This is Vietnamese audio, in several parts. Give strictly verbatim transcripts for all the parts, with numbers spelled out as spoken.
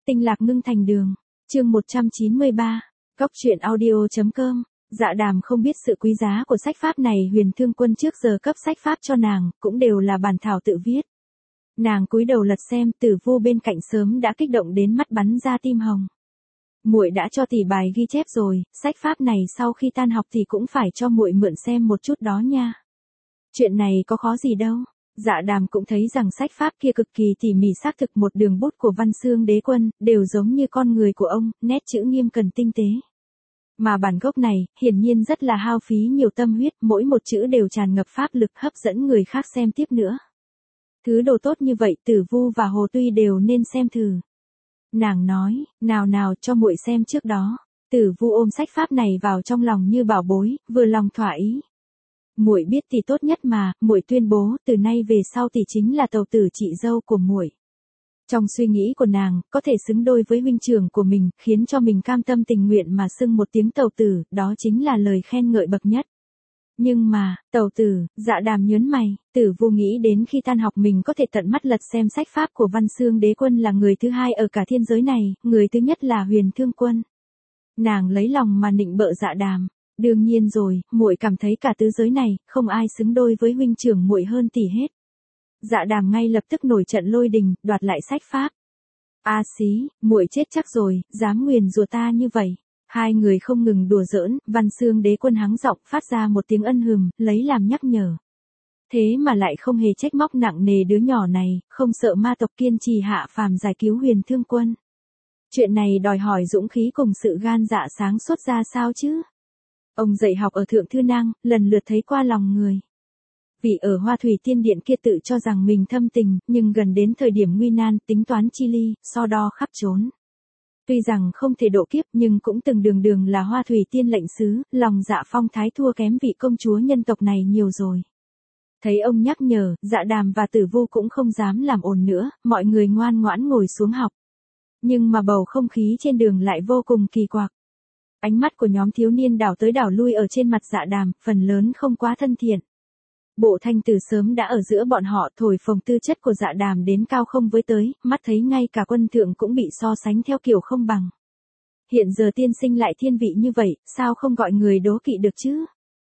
Tinh lạc ngưng thành đường. Chương một trăm chín mươi ba. Góc truyện audio chấm com. Dạ Đàm không biết sự quý giá của sách pháp này, Huyền Thương Quân trước giờ cấp sách pháp cho nàng, cũng đều là bản thảo tự viết. Nàng cúi đầu lật xem, Tử Vu bên cạnh sớm đã kích động đến mắt bắn ra tim hồng. Muội đã cho tỷ bài ghi chép rồi, sách pháp này sau khi tan học thì cũng phải cho muội mượn xem một chút đó nha. Chuyện này có khó gì đâu. Dạ Đàm cũng thấy rằng sách pháp kia cực kỳ tỉ mỉ, xác thực một đường bút của Văn Xương Đế Quân, đều giống như con người của ông, nét chữ nghiêm cẩn tinh tế. Mà bản gốc này, hiển nhiên rất là hao phí nhiều tâm huyết, mỗi một chữ đều tràn ngập pháp lực hấp dẫn người khác xem tiếp nữa. Thứ đồ tốt như vậy, Tử Vu và Hồ Tuy đều nên xem thử. Nàng nói, nào nào cho muội xem trước đó. Tử Vu ôm sách pháp này vào trong lòng như bảo bối, vừa lòng thỏa ý. Muội biết tỷ tốt nhất mà, muội tuyên bố, từ nay về sau tỷ chính là tàu tử chị dâu của muội. Trong suy nghĩ của nàng, có thể xứng đôi với huynh trưởng của mình, khiến cho mình cam tâm tình nguyện mà xưng một tiếng tàu tử, đó chính là lời khen ngợi bậc nhất. Nhưng mà, tàu tử, Dạ Đàm nhớn mày, Tử Vu nghĩ đến khi tan học mình có thể tận mắt lật xem sách pháp của Văn Xương Đế Quân là người thứ hai ở cả thiên giới này, người thứ nhất là Huyền Thương Quân. Nàng lấy lòng mà nịnh bợ Dạ Đàm. Đương nhiên rồi, muội cảm thấy cả tứ giới này, không ai xứng đôi với huynh trưởng muội hơn tỷ hết. Dạ Đàm ngay lập tức nổi trận lôi đình, đoạt lại sách pháp. A xí, muội chết chắc rồi, dám nguyền rủa ta như vậy. Hai người không ngừng đùa giỡn, Văn Xương Đế Quân hắng giọng phát ra một tiếng ân hừm, lấy làm nhắc nhở. Thế mà lại không hề trách móc nặng nề đứa nhỏ này, không sợ ma tộc kiên trì hạ phàm giải cứu Huyền Thương Quân. Chuyện này đòi hỏi dũng khí cùng sự gan dạ sáng suốt ra sao chứ? Ông dạy học ở Thượng Thư Năng, lần lượt thấy qua lòng người. Vì ở Hoa Thủy Tiên Điện kia tự cho rằng mình thâm tình, nhưng gần đến thời điểm nguy nan, tính toán chi ly, so đo khắp trốn. Tuy rằng không thể độ kiếp nhưng cũng từng đường đường là Hoa Thủy Tiên lệnh sứ, lòng dạ phong thái thua kém vị công chúa nhân tộc này nhiều rồi. Thấy ông nhắc nhở, Dạ Đàm và Tử Vu cũng không dám làm ồn nữa, mọi người ngoan ngoãn ngồi xuống học. Nhưng mà bầu không khí trên đường lại vô cùng kỳ quặc. Ánh mắt của nhóm thiếu niên đảo tới đảo lui ở trên mặt Dạ Đàm, phần lớn không quá thân thiện. Bộ Thanh Tử sớm đã ở giữa bọn họ, thổi phồng tư chất của Dạ Đàm đến cao không với tới, mắt thấy ngay cả quân thượng cũng bị so sánh theo kiểu không bằng. Hiện giờ tiên sinh lại thiên vị như vậy, sao không gọi người đố kỵ được chứ?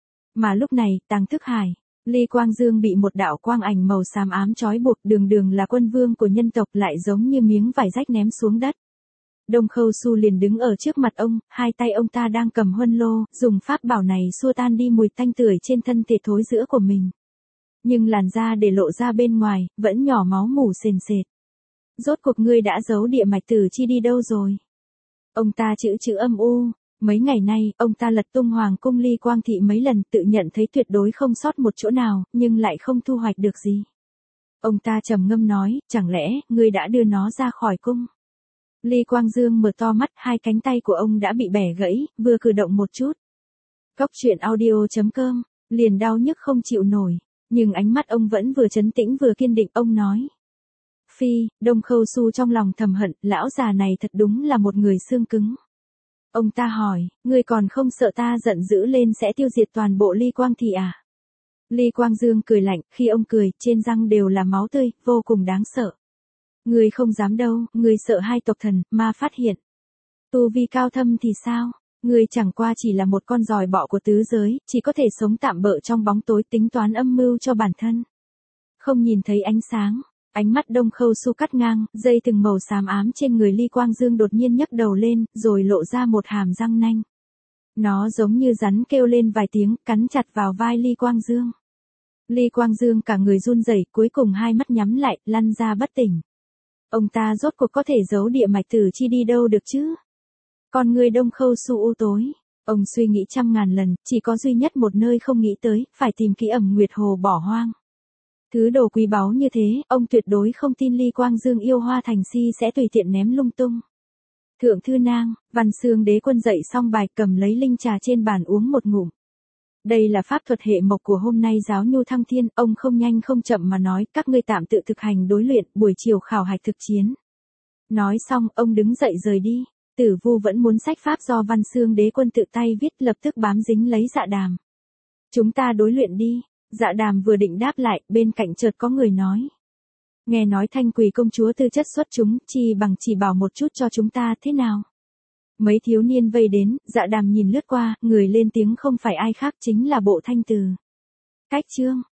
Mà lúc này, Tàng Thức Hải, Ly Quang Dương bị một đạo quang ảnh màu xám ám trói buộc, đường đường là quân vương của nhân tộc lại giống như miếng vải rách ném xuống đất. Đông Khâu Su liền đứng ở trước mặt ông, hai tay ông ta đang cầm huân lô, dùng pháp bảo này xua tan đi mùi tanh tưởi trên thân thể thối rữa của mình. Nhưng làn da để lộ ra bên ngoài, vẫn nhỏ máu mủ sền sệt. Rốt cuộc ngươi đã giấu địa mạch tử chi đi đâu rồi? Ông ta chữ chữ âm u, mấy ngày nay, ông ta lật tung Hoàng cung Ly Quang Thị mấy lần, tự nhận thấy tuyệt đối không sót một chỗ nào, nhưng lại không thu hoạch được gì. Ông ta trầm ngâm nói, chẳng lẽ, ngươi đã đưa nó ra khỏi cung? Ly Quang Dương mở to mắt, hai cánh tay của ông đã bị bẻ gãy, vừa cử động một chút. Góc truyện audio chấm com, liền đau nhức không chịu nổi, nhưng ánh mắt ông vẫn vừa trấn tĩnh vừa kiên định, ông nói. Phi, Đông Khâu Su trong lòng thầm hận, lão già này thật đúng là một người xương cứng. Ông ta hỏi, ngươi còn không sợ ta giận dữ lên sẽ tiêu diệt toàn bộ Ly Quang Thị à? Ly Quang Dương cười lạnh, khi ông cười, trên răng đều là máu tươi, vô cùng đáng sợ. Ngươi không dám đâu, ngươi sợ hai tộc thần, ma phát hiện. Tu vi cao thâm thì sao? Ngươi chẳng qua chỉ là một con giòi bọ của tứ giới, chỉ có thể sống tạm bợ trong bóng tối, tính toán âm mưu cho bản thân. Không nhìn thấy ánh sáng, ánh mắt Đông Khâu Su cắt ngang, dây từng màu xám ám trên người Ly Quang Dương đột nhiên nhấc đầu lên, rồi lộ ra một hàm răng nanh. Nó giống như rắn kêu lên vài tiếng, cắn chặt vào vai Ly Quang Dương. Ly Quang Dương cả người run rẩy, cuối cùng hai mắt nhắm lại, lăn ra bất tỉnh. Ông ta rốt cuộc có thể giấu địa mạch tử chi đi đâu được chứ? Con người Đông Khâu Su u tối. Ông suy nghĩ trăm ngàn lần, chỉ có duy nhất một nơi không nghĩ tới, phải tìm Ký Ẩm Nguyệt Hồ bỏ hoang. Thứ đồ quý báu như thế, ông tuyệt đối không tin Ly Quang Dương yêu Hoa Thành Si sẽ tùy tiện ném lung tung. Thượng Thư Nang, Văn Xương Đế Quân dậy xong bài, cầm lấy linh trà trên bàn uống một ngụm. Đây là pháp thuật hệ mộc của hôm nay giáo nhu thăng thiên, ông không nhanh không chậm mà nói, các ngươi tạm tự thực hành đối luyện, buổi chiều khảo hạch thực chiến. Nói xong, ông đứng dậy rời đi. Tử Vu vẫn muốn sách pháp do Văn Xương Đế Quân tự tay viết, lập tức bám dính lấy Dạ Đàm. Chúng ta đối luyện đi. Dạ Đàm vừa định đáp lại, bên cạnh chợt có người nói. Nghe nói Thanh Quỳ công chúa tư chất xuất chúng, chi bằng chỉ bảo một chút cho chúng ta thế nào. Mấy thiếu niên vây đến, Dạ Đàm nhìn lướt qua, người lên tiếng không phải ai khác chính là Bộ Thanh Từ. Cách chương